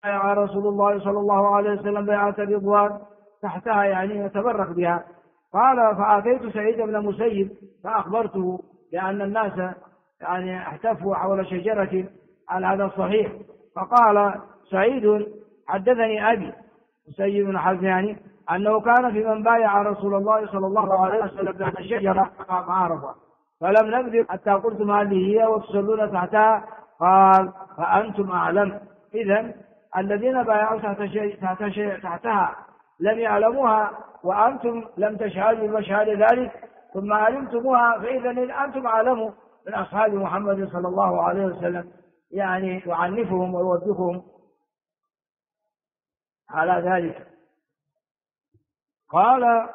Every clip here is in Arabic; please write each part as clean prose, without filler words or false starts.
بايع رسول الله صلى الله عليه وسلم بيعة رضوان تحتها يعني يتبرك بها. قال فأتيت سعيد بن المسيب فأخبرته بأن الناس يعني احتفوا حول شجرة على هذا الصحيح. فقال سعيد حدثني أبي مسيب بن حزم يعني أنه كان في من بايع رسول الله صلى الله عليه وسلم تحت الشجرة معرفة فلم نبذل حتى قلت ما هذه هي وتصلون تحتها. قال فأنتم أعلم. إذن الذين بايعوا تحتها لم يعلموها وأنتم لم تشهدوا بمشهد ذلك ثم علمتموها فإذن أنتم أعلموا من أصحاب محمد صلى الله عليه وسلم يعني يعنفهم ويوبخهم على ذلك. قال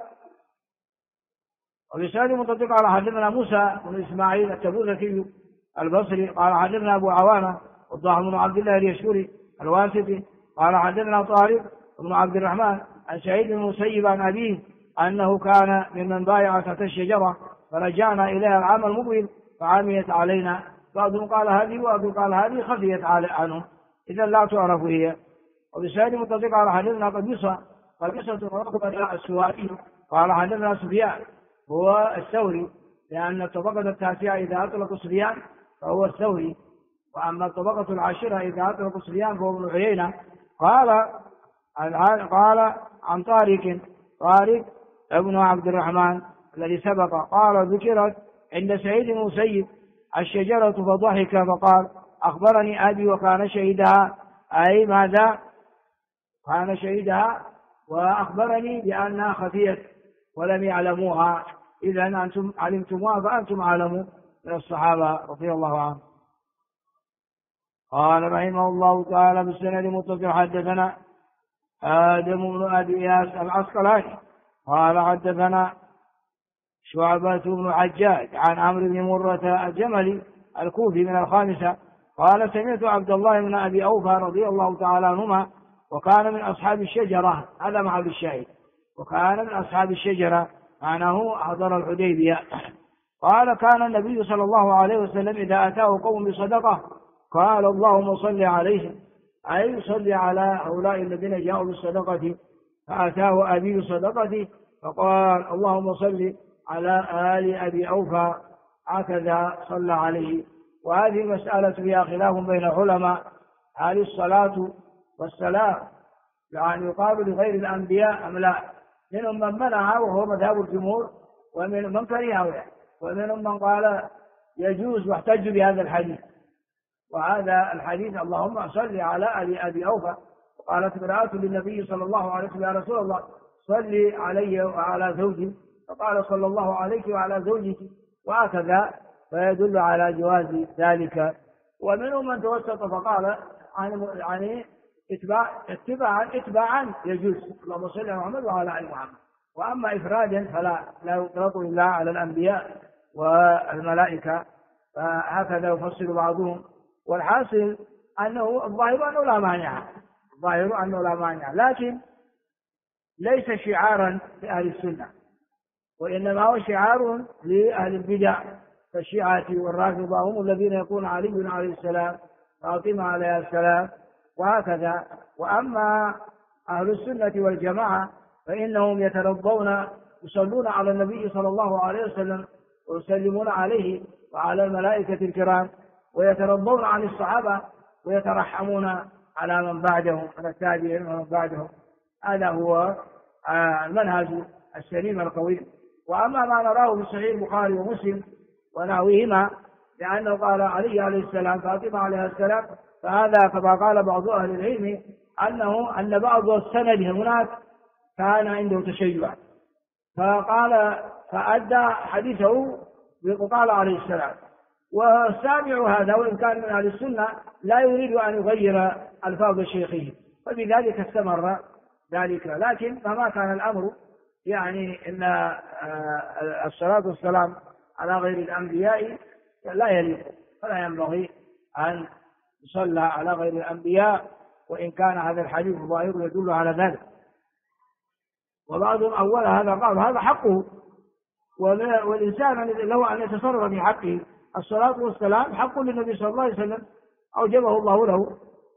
وبسند متصل على حدثنا موسى بن إسماعيل التبوذكي البصري قال حدثنا أبو عوانة والضاحك بن عبد الله اليشكري الواسطي قال حدثنا طارق بن عبد الرحمن عن سعيد بن المسيب عن أبيه أنه كان ممن بايع تحت الشجرة فرجعنا إليها العام المقبل فعميت علينا. بعضهم قال هذه وبعضهم قال هذه خفيت عنهم إذا لا تعرف هي. وبسند متصل على حدثنا قبيصة رقبة السوائي قال حدثنا سفيان هو الثوري لأن الطبقة التاسعة إذا أطلق سفيان فهو الثوري وأما الطبقة العاشرة إذا أطلق سفيان فهو ابن عيينة. قال عن طارق ابن عبد الرحمن الذي سبق قال ذكرت عند سعيد بن المسيب الشجرة فضحك فقال أخبرني أبي وكان شهيدها أي ماذا كان شهيدها وأخبرني بأنها خفيت ولم يعلموها. إذا أنتم علمتموها فأنتم أعلموا من الصحابة رضي الله عنهم. قال رحمه الله تعالى بالسند المتصل حدثنا آدم بن أبي إياس العسقلاني قال حدثنا شعبة بن حجاج عن عمرو بن مرة الجملي الكوفي من الخامسة قال سمعت عبد الله بن أبي أوفى رضي الله تعالى عنهما وكان من أصحاب الشجرة هذا محل الشاهد وكان من أصحاب الشجرة معناه حضر الحديبية قال كان النبي صلى الله عليه وسلم إذا أتاه قوم بصدقة قال اللهم صل عليهم أي صل على هؤلاء الذين جاءوا بالصدقة فأتاه أبي بصدقته فقال اللهم صل على آل أبي أوفى هكذا صلى عليه. وهذه مسألة فيها خلاف بين العلماء هل الصلاة والسلام يعني يقال لغير الأنبياء أم لا. منهم من منعها وهو مذهب الجمهور ومن من كرهها ومنهم من قال يجوز واحتج بهذا الحديث. وهذا الحديث اللهم صل على آل أبي أوفى وقالت امرأة للنبي صلى الله عليه وسلم يا رسول الله صل علي وعلى زوجي فقال صلى الله عليك وعلى زوجك وهكذا فيدل على جواز ذلك. ومنهم من توسط فقال عن اتباعا يجوز اللهم صل على محمد وعلى آل محمد. وأما إفرادا فلا يطلق إلا على الأنبياء والملائكة فهكذا يفصل بعضهم. والحاصل أنه الظاهر أنه لا مانع لكن ليس شعارا لأهل السنة وإنما هو شعار لأهل البدع كالشيعة والرافضة هم الذين يكون علي عليه السلام فاطمة عليه السلام وهكذا. وأما أهل السنة والجماعة فإنهم يترضون يصلون على النبي صلى الله عليه وسلم ويسلمون عليه وعلى الملائكة الكرام ويترضون عن الصحابة ويترحمون على من بعدهم من التابعين ومن بعدهم. هذا هو المنهج السليم القوي. وأما ما نراه في صحيح البخاري ومسلم ونحوهما لأنه قال علي عليه السلام فاطمة عليه السلام فهذا كما قال بعض أهل العلم أن بعض السند هناك كان عنده تشيع فأدى حديثه بقال عليه السلام. والسامع هذا وإن كان من أهل السنة لا يريد أن يغير ألفاظ شيخه فبذلك استمر ذلك. لكن فما كان الأمر يعني إن الصلاة والسلام على غير الأنبياء لا يليق فلا ينبغي أن يصلى على غير الأنبياء وإن كان هذا الحديث ظاهر يدل على ذلك. وبعضهم أول هذا قال هذا حقه والإنسان له أن يتصرف في حقه. الصلاة والسلام حق للنبي صلى الله عليه وسلم أوجبه الله له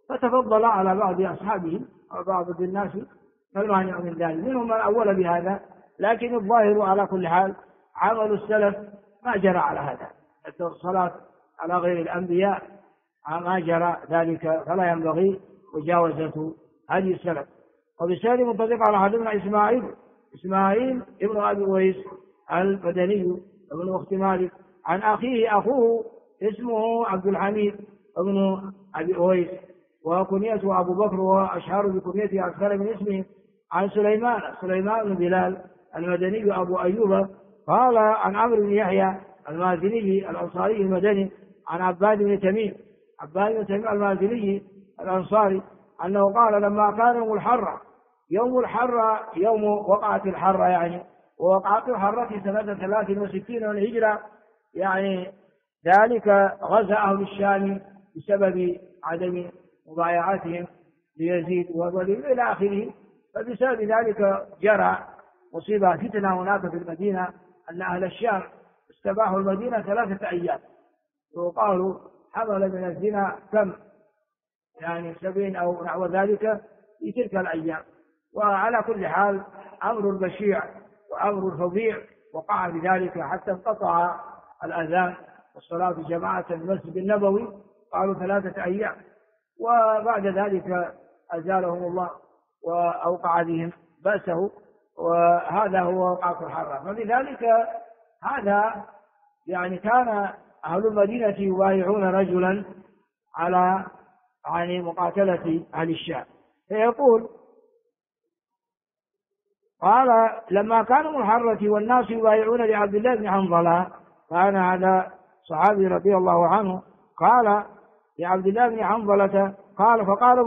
فتفضل على بعض أصحابه أو بعض الناس، فالمانع من ذلك منهم من أول بهذا، لكن الظاهر على كل حال عمل السلف ما جرى على هذا، الصلاة على غير الأنبياء ما جرى ذلك، فلا ينبغي مجاوزة هذه السلف. وبالتالي منطبق على حديثنا إسماعيل ابن أبي أويس المدني ابن أخت مالك عن أخوه اسمه عبد الحميد ابن أبي أويس وكنيته أبو بكر وأشهر بكنيته أكثر من اسمه، عن سليمان بن بلال المدني أبو أيوب قال عن عمرو بن يحيى المازني الأنصاري المدني عن عباد بن تميم المازني الأنصاري أنه قال لما كان يوم الحرة يوم وقعت الحرة يعني، ووقعت الحرة في سنة 63 من الهجرة يعني، ذلك غزا أهل الشام بسبب عدم مبايعتهم ليزيد والوليد إلى آخره. فبسبب ذلك جرى مصيبة فتنة هناك في المدينة، أن أهل الشام استباحوا المدينة 3 أيام، وقالوا حصل من الزنا كم يعني 70 أو نحو ذلك في تلك الأيام. وعلى كل حال أمر البشيع وأمر الفظيع وقع بذلك حتى انقطع الأذان والصلاة في جماعة في المسجد النبوي، قالوا 3 أيام، وبعد ذلك أزالهم الله وأوقع بهم بأسه، وهذا هو وقعة الحرة. فلذلك هذا يعني كان أهل المدينة يبايعون رجلا على يعني مقاتلة أهل الشام، فيقول قال لما كانوا من الحرة والناس يبايعون لعبد الله بن حنظلة، كان هذا صحابي رضي الله عنه، قال لعبد الله بن حنظلة فقال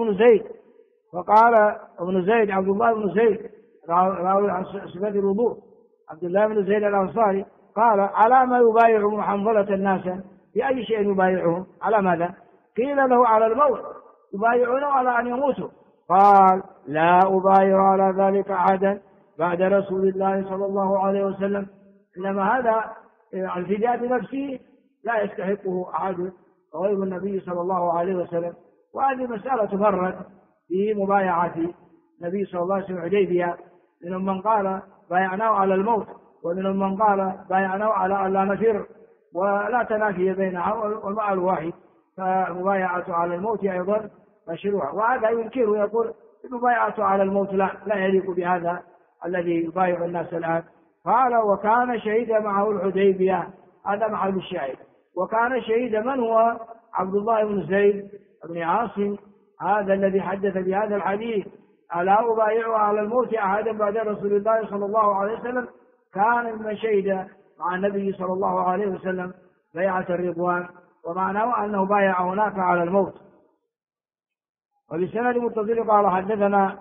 ابن زيد عبد الله بن زيد راوي عن صفة الوضوء عبد الله بن زيد الأنصاري قال على ما يبايع ابن حنظلة الناس، بأي شيء يبايعهم؟ على ماذا؟ قيل له على الموت، يبايعونه على أن يموتوا، قال لا أبايع على ذلك أحدا بعد رسول الله صلى الله عليه وسلم، إنما هذا الفداء بنفسه لا يستحقه أحد غير النبي صلى الله عليه وسلم. وهذه مسألة مرت في مبايعة النبي صلى الله عليه وسلم حديبية، منهم من قال بايعناه على الموت، ومنهم من قال بايعناه على أن لا نفر، ولا تنافي بينها والمعنى واحد، فمبايعة على الموت أيضا مشروع. وهذا ينكر ويقول المبايعة على الموت لا يليق بهذا الذي يبايع الناس الآن. قال وكان شهيد معه الحديبية، هذا محل الشاهد. وكان شهيد من هو؟ عبد الله بن زيد بن عاصم، هذا الذي حدث بهذا الحديث ألا أبايع على الموت أحدا بعد رسول الله صلى الله عليه وسلم، كان ممن شهد مع النبي صلى الله عليه وسلم بيعة الرضوان، ومعناه أنه بايع هناك على الموت. وبسند متصل قال حدثنا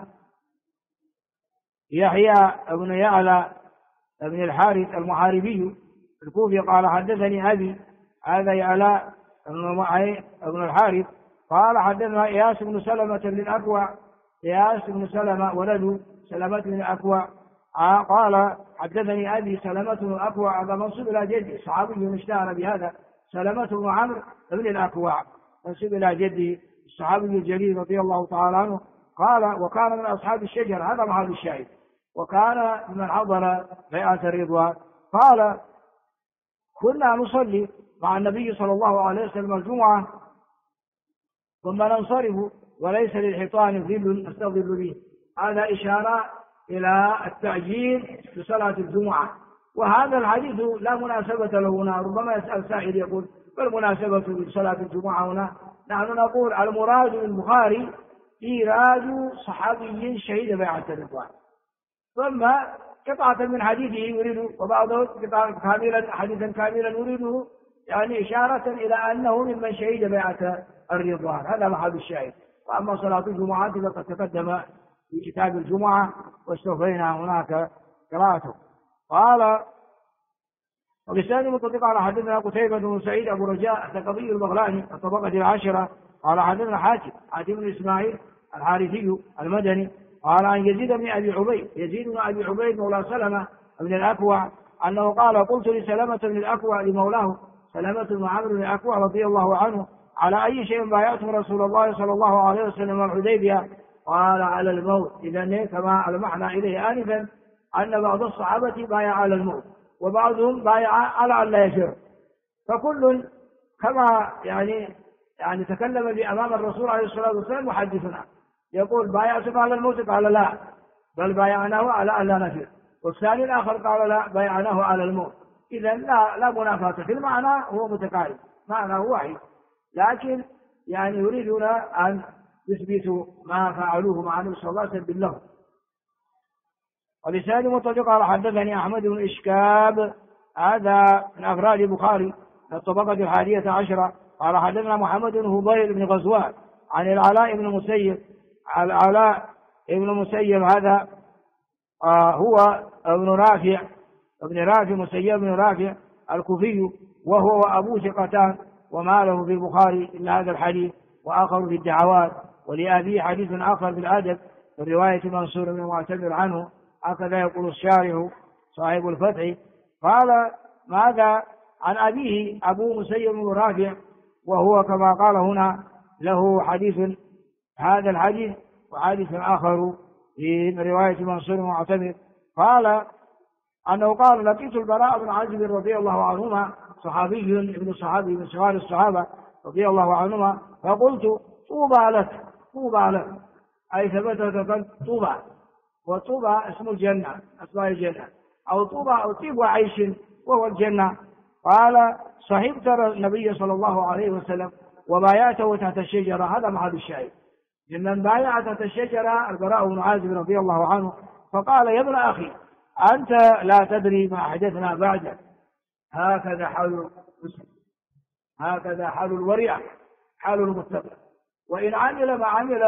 يحيى بن يعلى بن الحارث المحاربي الكوفي قال حدثني أبي، هذا يعلى بن الحارث قال حدثنا إياس بن سلمة بن الأكوع، إياس بن سلمة ولد سلمة بن الأكوع قال حدثني أبي سلمة بن الأكوع، هذا منصوب إلى جدي، صحابي اشتهر بهذا، سلمة بن عمرو بن الأكوع منصوب إلى جدي الصحابي الجليل رضي الله تعالى عنه. قال وكان من أصحاب الشجر، هذا محل الشاهد، وكان من حضر بيعة الرضوان. قال كنا نصلي مع النبي صلى الله عليه وسلم الجمعة ثم ننصرف وليس للحيطان ظل نستظل به، هذا إشارة إلى التعجيل في صلاة الجمعة. وهذا الحديث لا مناسبة له هنا، ربما يسأل سائل يقول ما المناسبة بصلاة الجمعة هنا؟ نحن نقول المراد بالبخاري إيراد صحابي شهيد بيعة الرضوان، ثم قطعة من حديثه يريد، وبعضه قطعة كاملا حديثا كاملا يريده، يعني إشارة إلى أنه ممن شهد بيعة الرضوان، هذا محل الشاهد. وأما صلاة الجمعة فقد تقدم في كتاب الجمعة واستوفينا هناك قراءته. قال وبسند متفق على حدثنا قتيبة بن سعيد أبو رجاء الثقفي البغلاني الطبقة العاشرة قال حدثنا حاتم بن إسماعيل الحارثي المدني قال عن يزيد بن أبي عبيد مولى سلمة بن الأكوع أنه قال قلت لسلمة بن الأكوع لمولاه سلمة بن عمرو بن الأكوع رضي الله عنه على أي شيء بايعتم رسول الله صلى الله عليه وسلم الحديبية؟ قال على الموت. إذا كما ألمحنا إليه آنفا أن بعض الصحابة بايع على الموت وبعضهم بايع على أن لا يفر، فكل كما يعني تكلم بأمام الرسول عليه الصلاة والسلام محدثنا يقول بايعتم على الموت؟ قال لا، بل بايعناه على أن لا نفر. والثاني الآخر قال لا، بايعناه على الموت. إذا لا منافاة في المعنى، هو متقارب، معناه واحد، لكن يريدون أن يثبتوا ما فعلوه مع النبي صلى الله عليه وسلم باللفظ. ولسان متفق قال حدثني أحمد بن إشكاب، هذا من أفراد البخاري من الطبقة 11، قال حدثنا محمد بن هبيل بن غزوان عن العلاء بن مسيب. العلاء بن مسيب هذا هو ابن رافع مسيب بن رافع الكوفي، وهو وأبوه ثقتان، وما له في البخاري إلا هذا الحديث وآخر في الدعوات، ولأبيه حديث آخر في الأدب من رواية منصور بن معتمر عنه، هكذا يقول الشارح صاحب الفتح. قال ماذا عن أبيه؟ أبو مسيب بن رافع، وهو كما قال هنا له حديث هذا الحديث وحديث آخر في رواية منصور بن معتمر. قال أنه قال لقيت البراء بن عازب رضي الله عنهما، صحابي ابن صحابي من صغار الصحابة رضي الله عنهما، فقلت طوبى لك، أي ثبتت طوبى، وطوبى اسم الجنة، أسماء الجنة، أو طوبى أو طيب وعيش وهو الجنة. قال صحبت النبي صلى الله عليه وسلم وبايعته تحت الشجرة، هذا محل الشاهد، ممن بايع تحت الشجرة البراء بن عازب رضي الله عنه. فقال يا ابن أخي أنت لا تدري ما حدثنا بعدك، هكذا حال المسلم، هكذا حال الورع، حال المتقي، وإن عمل ما عمل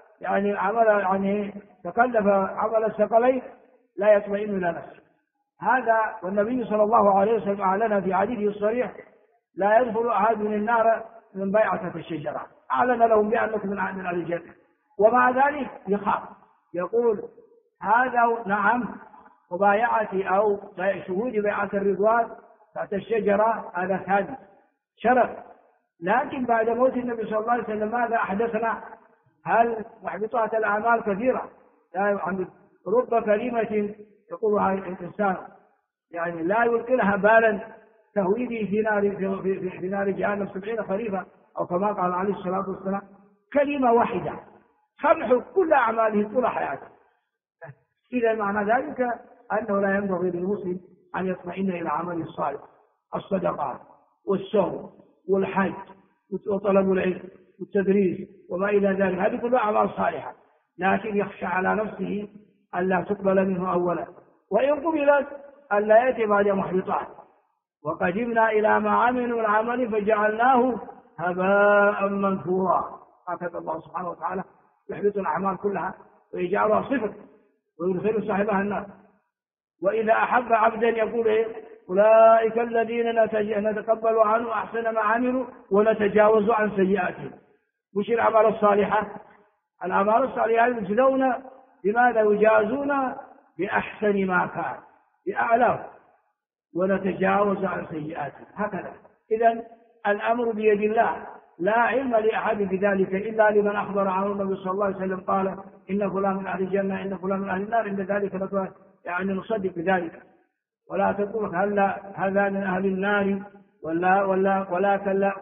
تكلف عمل الثقلين لا يطمئن إلى نفسه. هذا والنبي صلى الله عليه وسلم أعلن في حديثه الصريح لا يدخل أحد من النار من بيعة الشجرة، أعلن لهم بأنكم من أهل الجنة، ومع ذلك يخاف يقول هذا نعم مبايعتي أو شهود بيعة الرضوان تحت الشجرة هذا ثابت شرف، لكن بعد موت النبي صلى الله عليه وسلم ماذا أحدثنا؟ هل محبطات الأعمال كثيرة، رب كلمة يقولها الإنسان لا يلقي لها بالا تهويده في نار جهنم 70 خريفا، أو كما قال عليه الصلاة والسلام كلمة واحدة تمحو كل أعماله طول حياته. إذا معنى ذلك أنه لا ينبغي للمسلم أن يطمئن إلى عمل الصالح، الصدقات والصوم والحج وطلب العلم والتدريس وما إلى ذلك، هذه كلها أعمال صالحة، لكن يخشى على نفسه ألا تقبل منه أولا، وإن قبلت ألا يأتي بعد محبطات. وقدمنا إلى ما عملوا من عمل فجعلناه هباء منثورا، هكذا الله سبحانه وتعالى يحبط الأعمال كلها ويجعلها صفر ويدخل صاحبها النار. وإذا أحب عبدا يقول أولئك الذين نتقبل عنه أحسن ما عملوا ونتجاوز عن سيئاتهم. وش الأعمال الصالحة؟ الأعمال الصالحة يجزون بماذا؟ يجازون بأحسن ما كان، بأعلاه، ونتجاوز عن سيئاتهم، هكذا. إذن الأمر بيد الله، لا علم لأحد بذلك إلا لمن أخبر عنه النبي صلى الله عليه وسلم قال إن فلان من أهل الجنة، إن فلان من أهل النار، إن ذلك نصدق بذلك، ولا تقول هذا من أهل النار ولا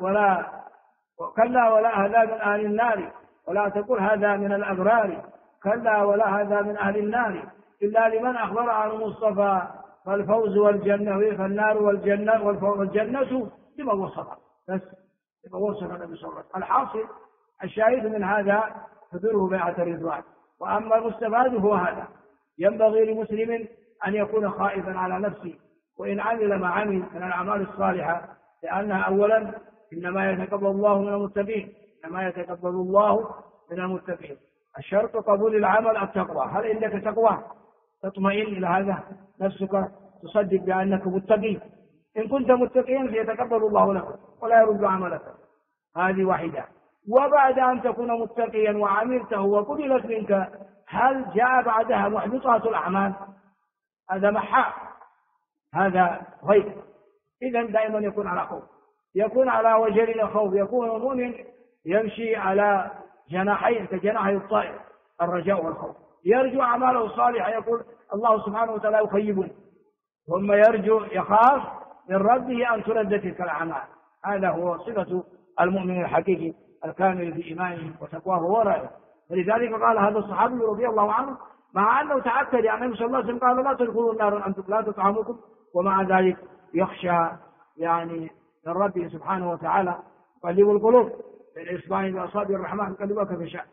كلا ولا هذا من أهل النار، ولا تقول هذا من الأبرار، كلا ولا هذا من أهل النار، إلا لمن أخبر عن المصطفى فالفوز والجنة، فالنار والجنة لما وصفها، بس لما وصف النبي صلى الله عليه وسلم. الحاصل الشاهد من هذا حضوره بيعة الرضوان. وأما المستفاد هو هذا، ينبغي لمسلم أن يكون خائفا على نفسه وإن عمل ما عمل من الأعمال الصالحة، لأنها أولا إنما يتقبل الله من المتقين، إنما يتقبل الله من المتقين. الشرط قبول العمل التقوى. هل عندك تقوى تطمئن إلى هذا نفسك، تصدق بأنك متقي؟ إن كنت متقيا فيتقبل الله لك ولا يرد عملك، هذه واحدة. وبعد أن تكون متقيا وعملته وقبلت منك، هل جاء بعدها محبطات الأعمال؟ هذا محا، هذا غيب. إذن دائما يكون على خوف. يكون على وجل الخوف، يكون المؤمن يمشي على جناحين كجناحي الطائر، الرجاء والخوف. يرجو أعماله الصالحة، يقول الله سبحانه وتعالى يخيبني، ثم يرجو يخاف من ربه أن ترد تلك الأعمال. هذا هو صفة المؤمن الحقيقي الكامل في إيمانه وتقواه وورعه. ولذلك قال هذا الصحابي رضي الله عنه مع أنه تأكد يعني النبي صلى الله عليه وسلم قال لا تدخلوا النار أنتم لا تطعمكم، ومع ذلك يخشى يعني من ربه سبحانه وتعالى يقلب القلوب بين إصبعه بأصابع الرحمن يقلبها كيف شاء.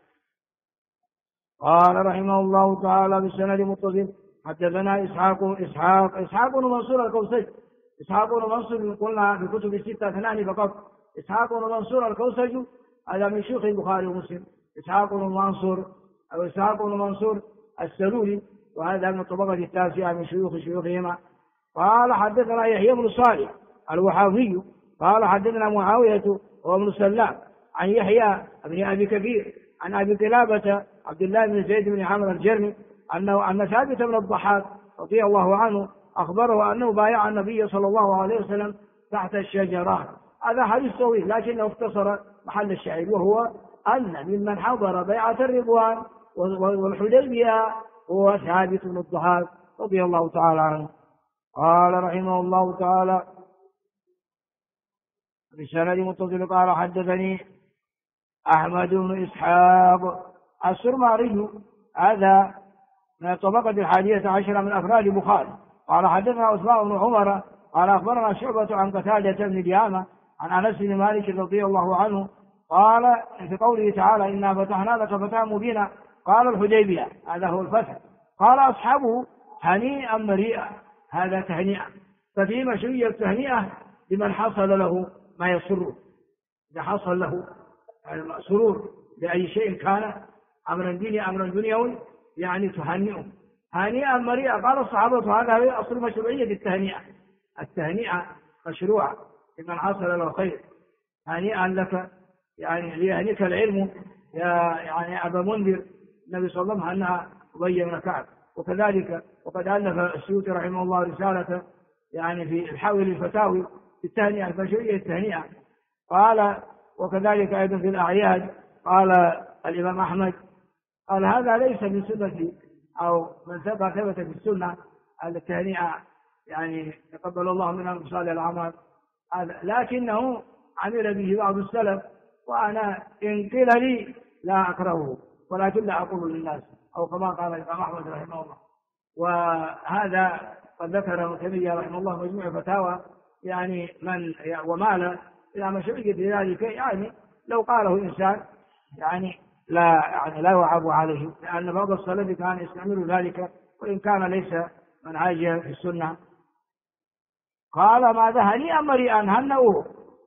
قال رحمه الله تعالى بالسند متصل حدثنا إسحاق بن منصور الكوسج. إسحاق بن منصور قلنا في كتب الستة اثنان فقط. إسحاق بن منصور الكوسج هذا من شيوخ البخاري ومسلم. إسحاق بن منصور السلولي، وهذا من الطبقة التاسعة من شيوخهما. قال حدثنا يحيى بن صالح الوحافي قال حدثنا معاوية وابن سلام عن يحيى بن أبي كثير عن أبي قلابة عبد الله بن زيد بن عمرو الجرمي أن ثابت بن الضحاك رضي الله عنه أخبره أنه بايع النبي صلى الله عليه وسلم تحت الشجرة. هذا حديث طويل لكنه اختصر محل الشاهد، وهو أن ممن حضر بيعة الرضوان والحديبية هو ثابت بن الضحاك رضي الله تعالى عنه. قال رحمه الله تعالى بسند متصل قال حدثني أحمد بن إسحاق السرماري، هذا من الطبقة 11 من أفراد البخاري. قال حدثنا عثمان بن عمر قال أخبرنا شعبة عن قتادة بن ديامة عن أنس بن مالك رضي الله عنه قال في قوله تعالى إنا فتحنا لك فتحا مبينا قال الحديبية، هذا هو الفتح. قال أصحابه هنيئا مريئا، هذا تهنئة، ففي مشروعية التهنئة لمن حصل له ما يسره. إذا حصل له سرور بأي شيء كان أمرا ديني أمرا دنيوي يعني تهنئه هنيئا مريئا. قال الصحابة هذا هو أصل مشروعية التهنئة مشروعة لمن حصل له خير. هنيئا لك يعني ليهنيك العلم يا يعني أبا منذر. النبي صلى الله عليه وسلم أنها أبي بن كعب. وكذلك وقد ألف السيوطي رحمه الله رسالة يعني في الحول الفتاوي في التهنئة مشروعية التهنئة. قال وكذلك أيضا في الأعياد قال الإمام أحمد قال هذا ليس من سنة أو من ثبت في السنة التهنئة يعني تقبل الله منا صالح الأعمال، لكنه عمل به بعض السلف، وأنا إن قيل لي لا أكرهه ولكن لا أقول للناس، أو كما قال الإمام أحمد رحمه الله. وهذا قد ذكر ابن تيمية رحمه الله مجموع فتاوى يعني من ومال إلى مشروعية ذلك، يعني لو قاله إنسان يعني لا يعاب عليه، لأن بعض السلف كان يستعمل ذلك وإن كان ليس منهاجا في السنة. قال ماذا هنيئا مريئا هنئوه.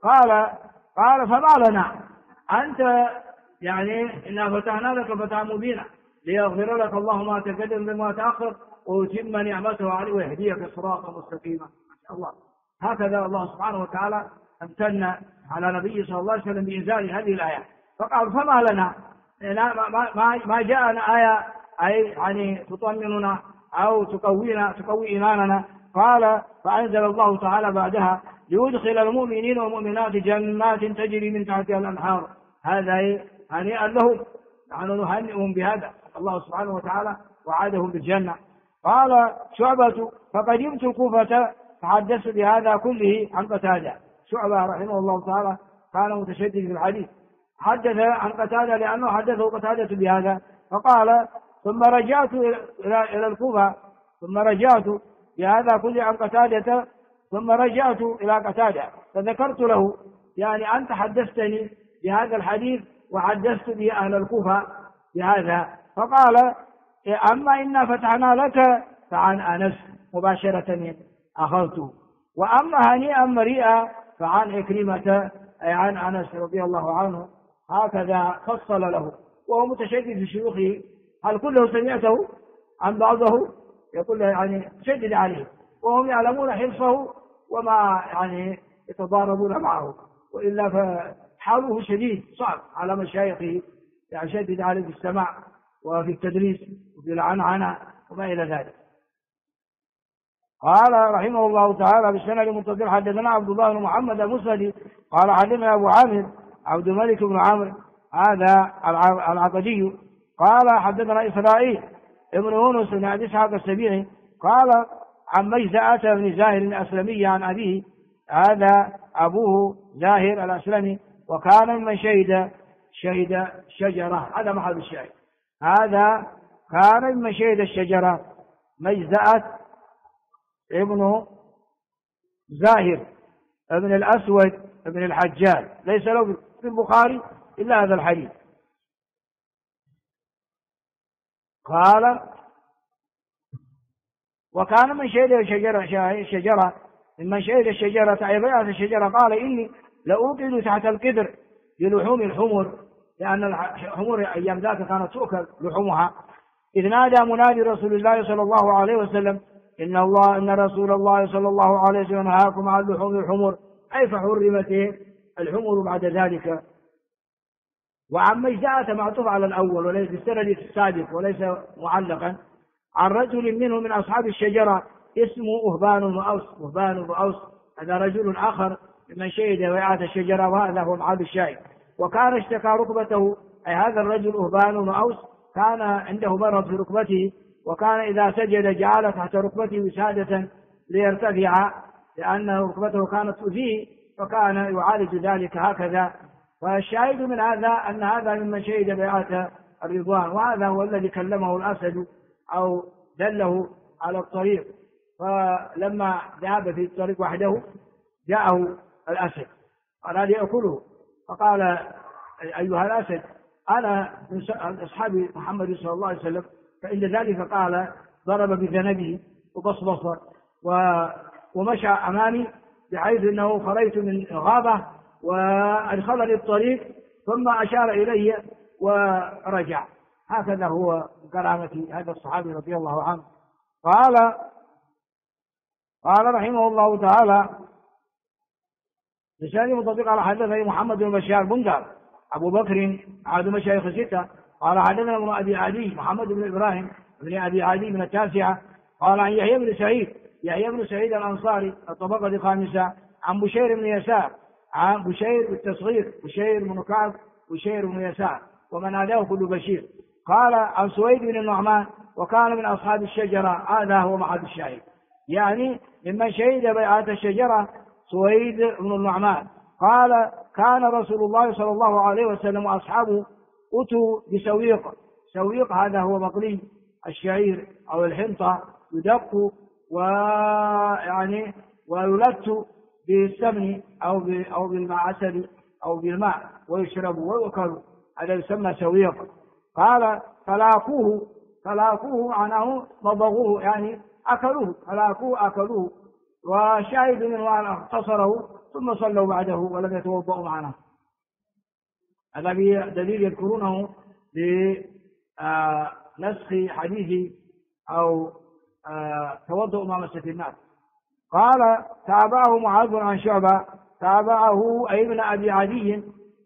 قال فما لنا أنت يعني إنا فتحنا لك فتحا مبينا ليغفر لك الله ما تقدم وما تأخر ويتم نعمته عليه ويهديك صراطا مستقيما. ما شاء الله، هكذا الله سبحانه وتعالى امتن على نبيه صلى الله عليه وسلم بإنزال هذه الآية. فقال فما لنا ما جاءنا آية أي يعني تطمئننا أو تقوي إيماننا. قال فأنزل الله تعالى بعدها ليدخل المؤمنين والمؤمنات جنات تجري من تحتها الأنهار. هذا هنيئا لهم، نحن نهنئهم بهذا، الله سبحانه وتعالى وعدهم بالجنة. قال شعبة فقدمت الكوفة فحدثت بهذا كله عن قتادة. شعبة رحمه الله تعالى كان متشدد في الحديث، حدث عن قتادة لأنه حدثه قتادة بهذا. فقال ثم رجعت إلى الكوفة ثم رجعت بهذا كله عن قتادة ثم رجعت إلى قتادة فذكرت له يعني أنت حدثتني بهذا الحديث وحدثت به أهل الكوفة بهذا. فقال أما إنا فتحنا لك فعن أنس مباشرة أخذته، وأما هنيئا مريئا فعن عكرمة أي عن أنس رضي الله عنه. هكذا فصل له، وهو متشدد في شيوخه. هل كله سمعته عن بعضه؟ يقول له يعني شدد عليه، وهم يعلمون حرصه وما يعني يتضاربون معه، وإلا فحاله شديد صعب على مشايخه، يعني شدد عليه في السماع وفي التدريس وفي العنعنة وما إلى ذلك. قال رحمه الله تعالى بالسند المتصل حدثنا عبد الله بن محمد المسندي قال حدثنا أبو عامر عبد الملك بن عمرو هذا العقدي قال حدثنا إسرائيل ابن يونس بن أبي إسحاق السبيعي قال عن مجزأة بن زاهر الأسلمي عن أبيه هذا أبوه زاهر الأسلمي وكان من شهد شجرة. هذا محل الشاهد، هذا كان من شهد الشجرة مجزأة ابن زاهر ابن الأسود ابن الحجاج، ليس له في البخاري إلا هذا الحديث. قال وكان من شهد شجرة من شهد الشجرة أي بيعة الشجرة قال إني لأوقد تحت القدر للحوم الحمر، لأن الحمر أيام ذاك كانت تؤكل لحومها، إذ نادى منادي رسول الله صلى الله عليه وسلم إن رسول الله صلى الله عليه وسلم نهاكم عن لحوم الحمر، أي فحرمت الحمر بعد ذلك. وعن مجزأة معطوف على الأول وليس بالسند السابق وليس معلقا، عن رجل منه من أصحاب الشجرة اسمه أهبان بن أوس هذا رجل آخر من شهد بيعة الشجرة، وهذا هو محل الشاهد. وكان اشتكى ركبته، أي هذا الرجل أهبان بن أوس كان عنده مرض في ركبته، وكان إذا سجد جعل تحت ركبته وسادة ليرتفع، لأن ركبته كانت تؤذيه فكان يعالج ذلك هكذا. والشاهد من هذا أن هذا ممن شهد بيعة الرضوان، وهذا هو الذي كلمه الأسد أو دله على الطريق، فلما ذهب في الطريق وحده جاءه الأسد أراد يأكله، فقال أيها الأسد أنا من أصحاب محمد صلى الله عليه وسلم، فإن ذلك قال ضرب بذنبه وبصبص ومشى أمامي بحيث أنه خرجت من غابة وأدخلني الطريق ثم أشار إلي ورجع. هكذا هو كرامة هذا الصحابي رضي الله عنه. قال رحمه الله تعالى لساني مطبق على حدثني محمد بن بشار بندر أبو بكر عاد مشايخ الستة قال حدثنا ابن أبي عدي محمد بن إبراهيم بن أبي عدي من التاسعة قال عن يحيى بن سعيد الأنصاري الطبقة الخامسة عن بشير بن يسار عن بشير بالتصغير بشير بن كعب بشير بن يسار ومن هداه كل بشير قال عن سويد بن النعمان وكان من أصحاب الشجرة. هذا هو محل الشاهد، يعني ممن شهد بيعة الشجرة سويد بن النعمان قال كان رسول الله صلى الله عليه وسلم وأصحابه أتوا بسويق هذا هو مقلي الشعير أو الحنطة يدق ويلت بالسمن أو بالعسل أو بالماء ويشرب ويؤكل، هذا يسمى سويق. قال فلاكوه معناه مضغوه يعني أكلوه، أكلوه وشاهد منه أن اختصره ثم صلوا بعده ولم يتوضأوا معنا. هذا دليل يذكرونه لنسخ حديث أو توضؤ مع مسجد الناس. قال تابعه معاذ عن شعبة تابعه أي ابن أبي عدي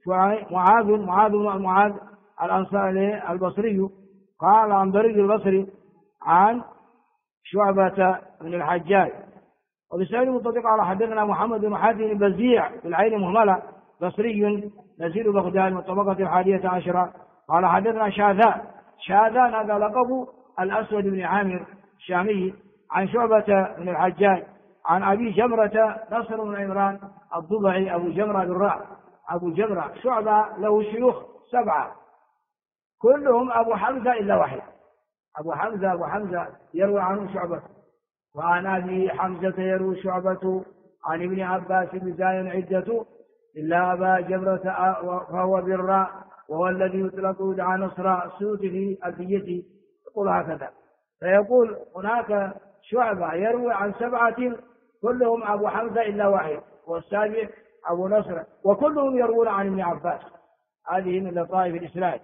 معاذ الأنصاري البصري قال عن ضرير البصري عن شعبة بن الحجاج. وبسؤال مطلق على حدثنا محمد بن حاتم البزيع في العين مهملة بصري نزيل بغداد من الطبقة 11 قال حدثنا شاذان هذا لقب الأسود بن عامر الشامي عن شعبة بن الحجاج عن أبي جمرة نصر بن عمران الضبعي أبو جمرة بالراء أبو جمرة. شعبة له شيوخ 7 كلهم أبو حمزة إلا واحد، أبو حمزة يروي عنه شعبة، وعن أبي حمزة يروي شعبة عن ابن عباس بزاي عدة إلا أبا جمرة فهو بالراء وهو الذي يطلق يدعى نصر السوت في ألفيته يقول هكذا. فيقول هناك شعبة يروي عن 7 كلهم أبو حمزة إلا واحد والسابع أبو نصر وكلهم يروون عن ابن عباس. هذه من لطائف الإسلام.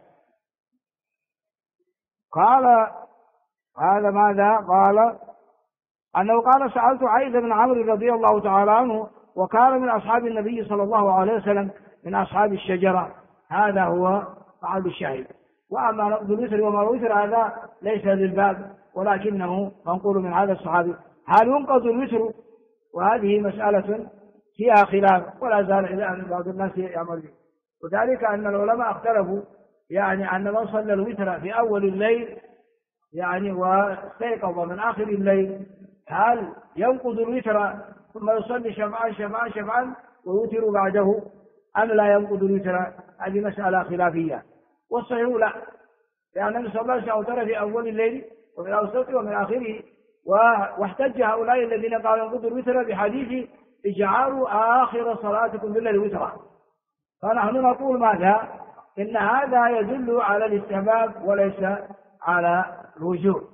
قال هذا ماذا قال أنه قال سألت عيد بن عمرو رضي الله تعالى عنه وكان من أصحاب النبي صلى الله عليه وسلم من أصحاب الشجرة. هذا هو محل الشاهد. وأما نقد الوتر وما الوتر هذا ليس للباب ولكنه منقول من هذا الصحابي. هل ينقض الوتر؟ وهذه مسألة فيها خلاف ولا زال إلى أن بعض الناس يعمل به، وذلك أن العلماء اختلفوا يعني أن من صلى الوتر في أول الليل يعني واستيقظ من آخر الليل هل ينقض الوتر ثم يصلي شفعا ويوتر بعده أم لا ينقض الوتر؟ هذه مسألة خلافية، والصحيح لا، لأن النبي صلى الله عليه وسلم أوتر في أول الليل وفي أوسطه ومن آخره. واحتج هؤلاء الذين قالوا ينقض الوتر بحديث اجعلوا آخر صلاتكم بالليل وترا، فنحن نقول ماذا؟ إن هذا يدل على الاستحباب وليس على الوجوب،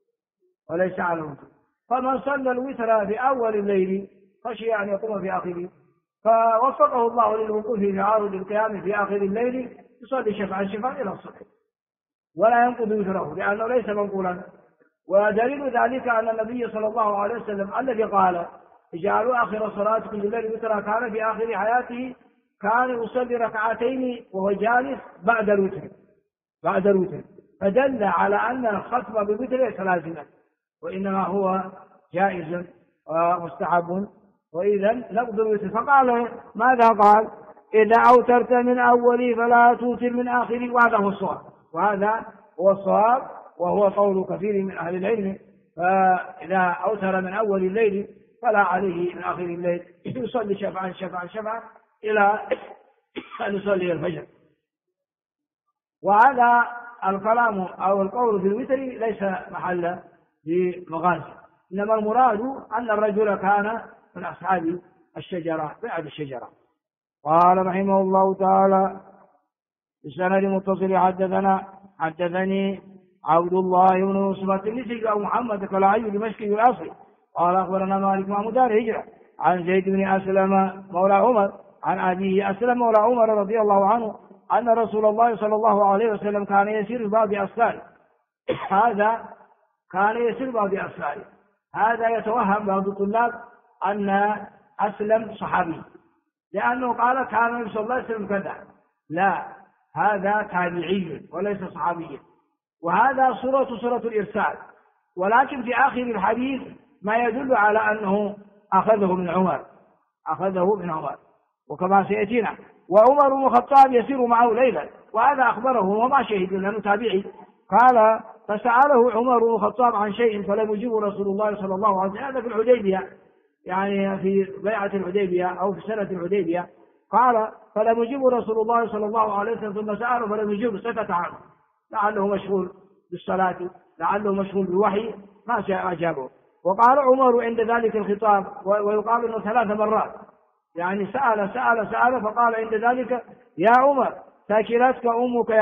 فمن صلى الوتر في أول الليل خشي أن يقوم في آخره فوفقه الله للوقوف في عارض القيام في آخر الليل يصلي شفعا إلى الصبح ولا ينقض وتره لأنه ليس منقولا. ودليل ذلك أن النبي صلى الله عليه وسلم الذي قال اجعلوا آخر صلاتكم بالليل وترا كان في آخر حياته كان يصلي ركعتين وهو جالس بعد الوتر، فدل على أن الختم بالوتر ليس لازما وإنما هو جائز ومستحب، وإذا نقض الوتر. فقال ماذا قال؟ إذا أوترت من أولي فلا توتر من آخري، وهذا هو الصواب وهو قول كثير من أهل العلم. فإذا أوتر من أول الليل فلا عليه من آخر الليل، يصلي شفعا إلى أن يصلي الفجر. وهذا الكلام أو القول في الوتر ليس محل لمغازي، إنما المراد أن الرجل كان من أصحاب الشجرة بعد الشجرة. قال رحمه الله تعالى بسند متصل حدثني عبد الله بن نصرة النسي أو محمد كلاعي دمشقي الأصلي قال أخبرنا مالك مع دار هجرة عن زيد بن أسلم مولى عمر عن أبيه أسلم مولى عمر رضي الله عنه أن رسول الله صلى الله عليه وسلم كان يسير بعض أسفاره. هذا يتوهم بعض الطلاب أن أسلم صحابي لأنه قال كان النبي صلى الله عليه وسلم كذا، لا، هذا تابعي وليس صحابيا، وهذا صورة الإرسال، ولكن في آخر الحديث ما يدل على أنه أخذه من عمر وكما سيأتينا. وعمر بن الخطاب يسير معه ليلا، وهذا أخبره وما شهد لأنه تابعي. قال فسأله عمر بن الخطاب عن شيء فلم يجيبه رسول الله صلى الله عليه وسلم، هذا في الحديبية يعني في بيعة الحديبية أو في سنة الحديبية. قال فلم يجيبه رسول الله صلى الله عليه وسلم ثم سأله فلم يجيبه، سكت عنه لعله مشغول بالصلاة، لعله مشغول بالوحي، ما أجابه. وقال عمر عند ذلك الخطاب ويقال انه 3 مرات، يعني سأل فقال عند ذلك يا عمر ثكلتك أمك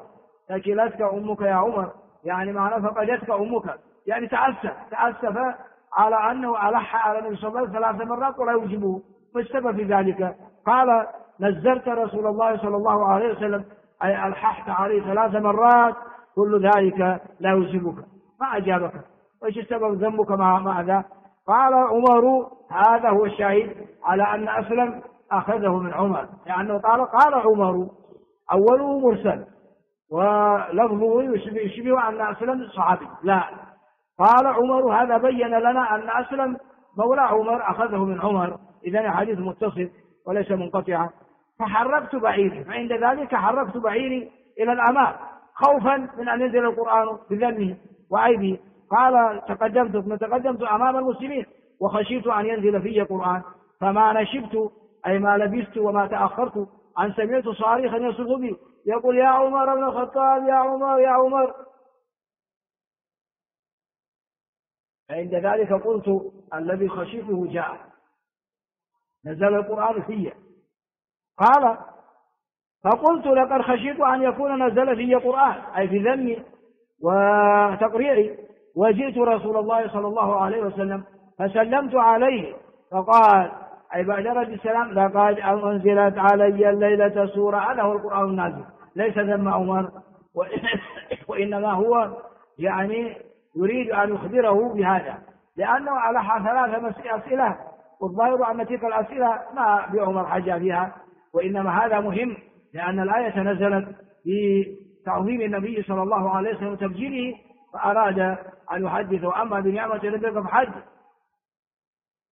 يا عمر، يعني معنى فقدتك أمك، يعني تأسف على أنه ألح على النبي صلى الله عليه وسلم 3 مرات ولا يجيبه. فالسبب في ذلك قال نزلت رسول الله صلى الله عليه وسلم أي ألححت عليه 3 مرات كل ذلك لا يجيبك، ما أجابك، وإيش السبب ذنبك مع هذا؟ قال عمر هذا هو الشاهد على أن أسلم أخذه من عمر، لأنه قال عمر أوله مرسل ولفظه يشبه أن أسلم صحابي، لا، قال عمر هذا بين لنا أن أسلم مولى عمر أخذه من عمر، إذن حديث متصل وليس منقطعا. فحركت بعيري، فعند ذلك حركت بعيري إلى الأمام خوفا من أن ينزل القرآن بذنبه وعيبه. قال تقدمت أمام المسلمين وخشيت أن ينزل في قرآن، فما نشبت أي ما لبست وما تأخرت أن سمعت صارخا يصرخ بي يقول يا عمر بن الخطاب يا عمر. فعند ذلك قلت الذي خشيته جاء، نزل القرآن فيه. قال فقلت لقد خشيت أن يكون نزل في قرآن أي في ذمي وتقريعي، وجئت رسول الله صلى الله عليه وسلم فسلمت عليه فقال أي بعد رد السلام لقد أنزلت علي الليلة سورة، هذا هو القرآن النازل، ليس ذم عمر وإنما هو يعني يريد أن يخبره بهذا، لأنه ألح 3 أسئلة، والظاهر أن تلك الأسئلة ما بعمر حاجة فيها، وإنما هذا مهم لأن الآية نزلت في تعظيم النبي صلى الله عليه وسلم وتبجيله، فأراد أن يحدث. أما بنعمة ربك فحدث،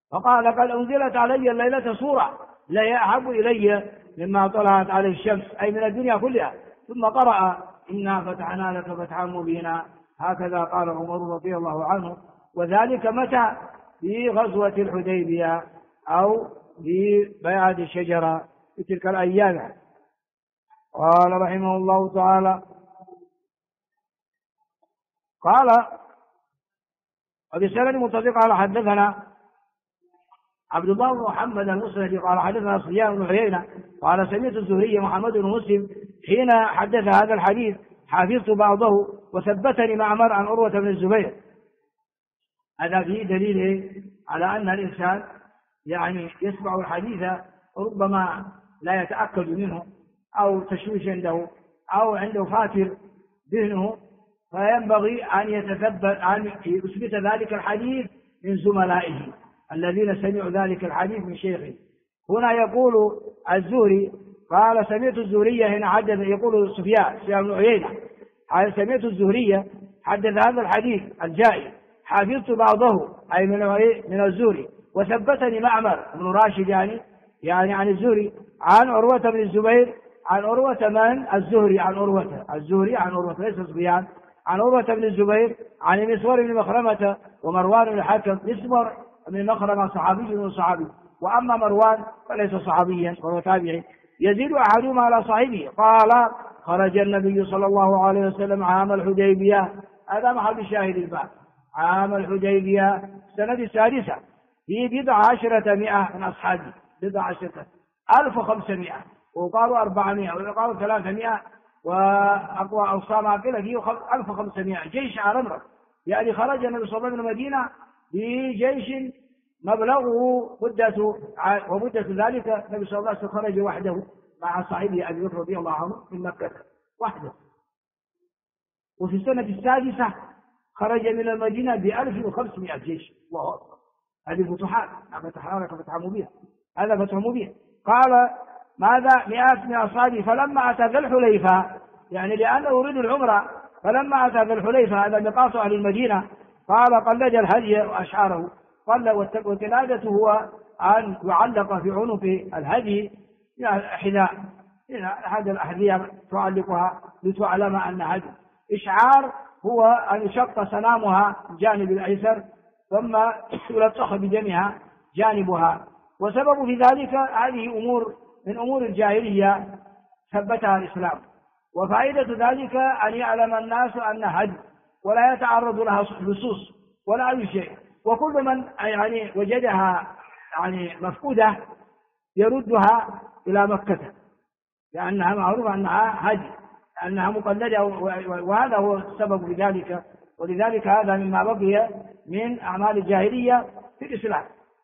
فقال قد أنزلت علي الليلة سورة لا أحب إلي مما طلعت عليه الشمس، أي من الدنيا كلها. ثم قرأ إنا فتحنا لك فتحا مبينا. هكذا قال عمر رضي الله عنه. وذلك متى؟ في غزوة الحديبية أو في بيعة الشجرة في تلك الأيام. قال رحمه الله تعالى قال وبسند متصل قال حدثنا عبد الله بن محمد المسندي قال حدثنا سفيان بن عيينة قال سمعت الزهري محمد بن مسلم حين حدث هذا الحديث حفظت بعضه وثبتني معمر عن عروة بن الزبير. هذا فيه دليل على أن الإنسان يعني يسمع الحديث ربما لا يتأكد منه أو تشويش عنده أو عنده فاتر ذهنه، فينبغي أن يتثبت أن يثبت ذلك الحديث من زملائه الذين سمعوا ذلك الحديث من شيخه. هنا يقول الزهري قال سمعت الزهري هنا حدث، يقول سفيان بن عيينة سمعت الزهري حدث هذا الحديث الجائي حفظت بعضه أي من الزهري وثبتني معمر بن راشد يعني عن الزهري عن عروة بن الزبير عن عروة من الزهري عن عروة الزهري عن عروة ليس سفيان عن عروة بن الزبير عن مسور بن مخرمة ومروان بن الحكم. مسور بن مخرمة صحابي وصحابي، وأما مروان فليس صحابيا وهو تابعي. يزيد أحدهما على صاحبه قال خرج النبي صلى الله عليه وسلم عام الحديبية. هذا محل الشاهد الباب. عام الحديبية السنة السادسة في 11 من أصحابه 1500 وقالوا 400 وقالوا 300 وأقوى أوصام عقلة فيه 1500 جيش عرمرة. يعني خرج النبي صلى الله عليه وسلم من المدينة بجيش مبلغه ومدة ذلك النبي صلى الله عليه وسلم خرج وحده مع صاحبه أبي بكر رضي الله عنه من مكة وحده. وفي السنة السادسة خرج من المدينة ب1500 جيش. الله أكبر. هذه فتوحات فتح مبين. هذا فتح مبين. قال ماذا 100 من أصحابه فلما أتى ذا الحليفة، يعني لأنه يريد العمرة، فلما أتى ذا الحليفة هذا ميقات أهل المدينة قال قلد الهدي وأشعاره. قال والقلادة هو أن يعلق في عنق الهدي حذاء أحد الأحذية تعلقها لتعلم أن هدي. إشعار هو أن يشق سنامها الجانب الأيسر ثم يلتصق بدمها جانبها. وسبب في ذلك هذه أمور من أمور الجاهلية ثبتها الإسلام. وفائدة ذلك أن يعلم الناس أن هدي ولا يتعرض لها لصوص ولا أي شيء. وكل من يعني وجدها يعني مفقودة يردها إلى مكة لأنها معروفة أنها هدي أنها مقلدة، وهذا هو السبب لذلك. ولذلك هذا مما بقي من أعمال الجاهلية في الإسلام.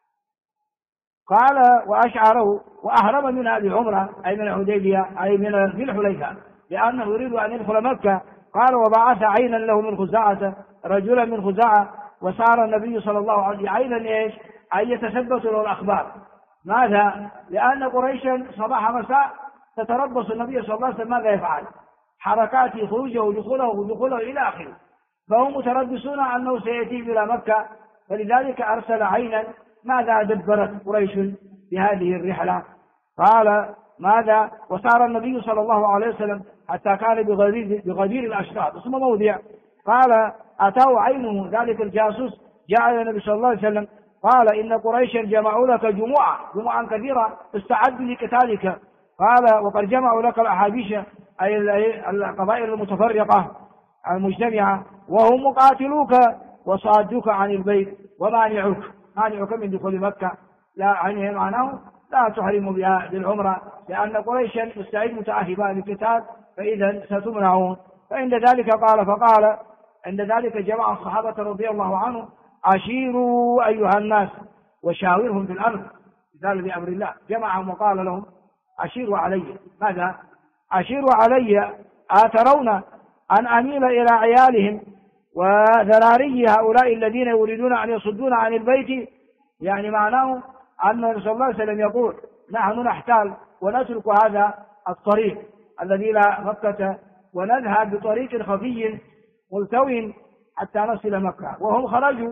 قال وأشعره وأهرب منها بعمرة أي من الحديبية أي من ذي الحليفة لأنه يريد أن يدخل مكة. قال وبعث عينا له من خزاعة رجلا من خزاعة وسار النبي صلى الله عليه وسلم عينا ايش؟ أن يتثبت له الأخبار. ماذا؟ لأن قريشا صباح مساء تتربص النبي صلى الله عليه وسلم ماذا يفعل، حركاته خروجه ودخوله إلى آخره، فهم متربصون أنه سيأتي إلى مكة. فلذلك أرسل عينا. ماذا دبرت قريش بهذه الرحلة؟ قال ماذا؟ وسار النبي صلى الله عليه وسلم حتى كان بغدير الأشراط اسم موضع. قال أتاه عينه ذلك الجاسوس جاء إلى النبي صلى الله عليه وسلم قال إن قريشا جمعوا لك جموعا كثيرة استعد لقتالك. قال وقد جمعوا لك الأحابيش أي القبائل المتفرقة المجتمعة وهم مقاتلوك وصادوك عن البيت ومانعوك من دخول مكة. لا يعني معناه لا تحرموا بها بالعمرة لأن قريشا مستعد متأهبا للقتال فإذا ستمنعون. فعند ذلك فقال عند ذلك جمع الصحابة رضي الله عنهم أشيروا أيها الناس وشاورهم في الأمر مثال بأمر الله. جمعهم وقال لهم أشيروا علي. ماذا؟ أشيروا علي أترون أن أميل إلى عيالهم وذراري هؤلاء الذين يريدون أن يصدون عن البيت؟ يعني معناه أن النبي صلى الله عليه وسلم يقول نحن نحتال ونترك هذا الطريق الذي إلى مكة ونذهب بطريق خفي ملتوي حتى نصل مكة. وهم خرجوا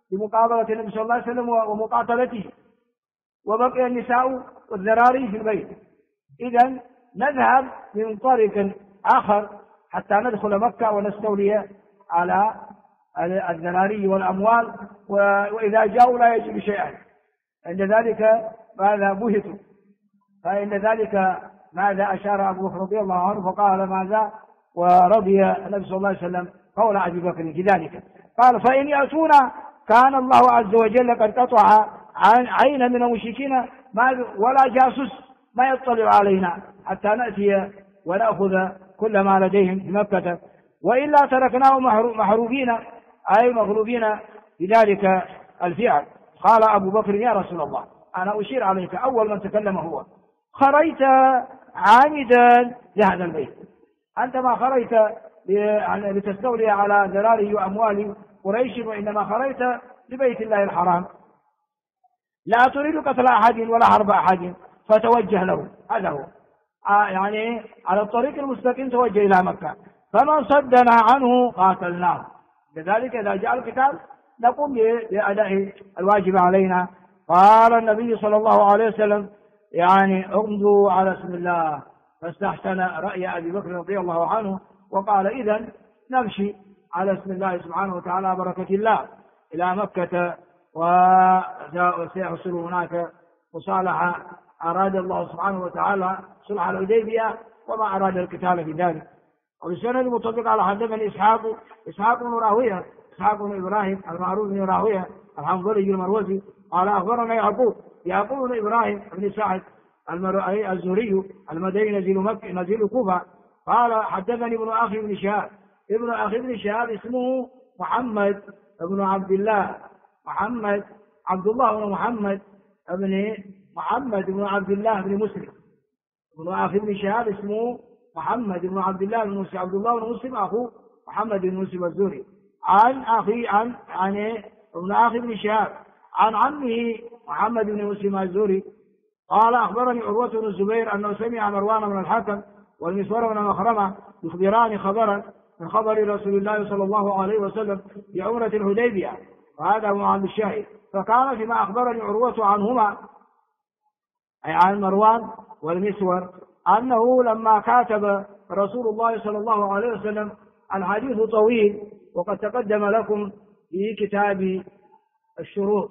بمقابلة النبي صلى الله عليه وسلم ومقاتلته، وبقي النساء والذراري في البيت. إذن نذهب من طريق آخر حتى ندخل مكة ونستولي على الذراري والأموال، وإذا جاءوا لا يجب شيئا. عند ذلك ماذا بهتوا، فإن ذلك ماذا أشار أبو بكر رضي الله عنه فقال ماذا، ورضي النبي صلى الله عليه وسلم قول أبي بكر في ذلك. قال فإن يأتونا كان الله عز وجل قد قطع عين من المشركين ولا جاسوس ما يطلع علينا حتى نأتي ونأخذ كل ما لديهم في مكة، وإلا تركناه محروبين أي مغلوبين بذلك الفعل. قال أبو بكر يا رسول الله أنا أشير عليك، أول من تكلم هو، خرجت عامدا لهذا البيت، أنت ما خرجت لتستولي على ذراري وأموال قريش، وإنما خرجت لبيت الله الحرام، لا تريد قتل أحد ولا حرب أحد، فتوجه له. هذا هو يعني على الطريق المستقيم، توجه إلى مكة، فمن صدنا عنه قاتلناه. لذلك إذا جاء القتال نقوم بأداء الواجب علينا. قال النبي صلى الله عليه وسلم يعني امضوا على اسم الله، فاستحسن رأي أبي بكر رضي الله عنه وقال إذن نمشي على اسم الله سبحانه وتعالى بركة الله إلى مكة، وسيحصل هناك مصالحة. أراد الله سبحانه وتعالى صلح الحديبية وما أراد القتال في ذلك. وبالسنة المتفق على حدثني إسحاق بن راهوية، إسحاق بن إبراهيم المعروف بن راهوية الحنظلي المروزي قال أخبرنا يعقوب بن إبراهيم بن سعد الزهري المدني نزيل كوفة قال حدثني ابن أخي بن شهاب اسمه محمد بن عبد الله عبد الله بن محمد بن عبد الله بن مسلم. ابن أخي بن شهاب اسمه محمد بن عبد الله بن مسلم، عبد الله بن مسلم أخو محمد بن مسلم الزهري، عن ابن أخي بن شهاب عن عمه محمد بن مسلم الزهري قال أخبرني عروة بن الزبير أنه سمع مروان بن الحكم والمسور بن مخرمة يخبران خبرا من خبر رسول الله صلى الله عليه وسلم في عمرة الحديبية، وهذا هو عن الشاهد. فكان فيما أخبرني عروة عنهما أي عن مروان والمسور أنه لما كاتب رسول الله صلى الله عليه وسلم الحديث طويل، وقد تقدم لكم في كتاب الشروط.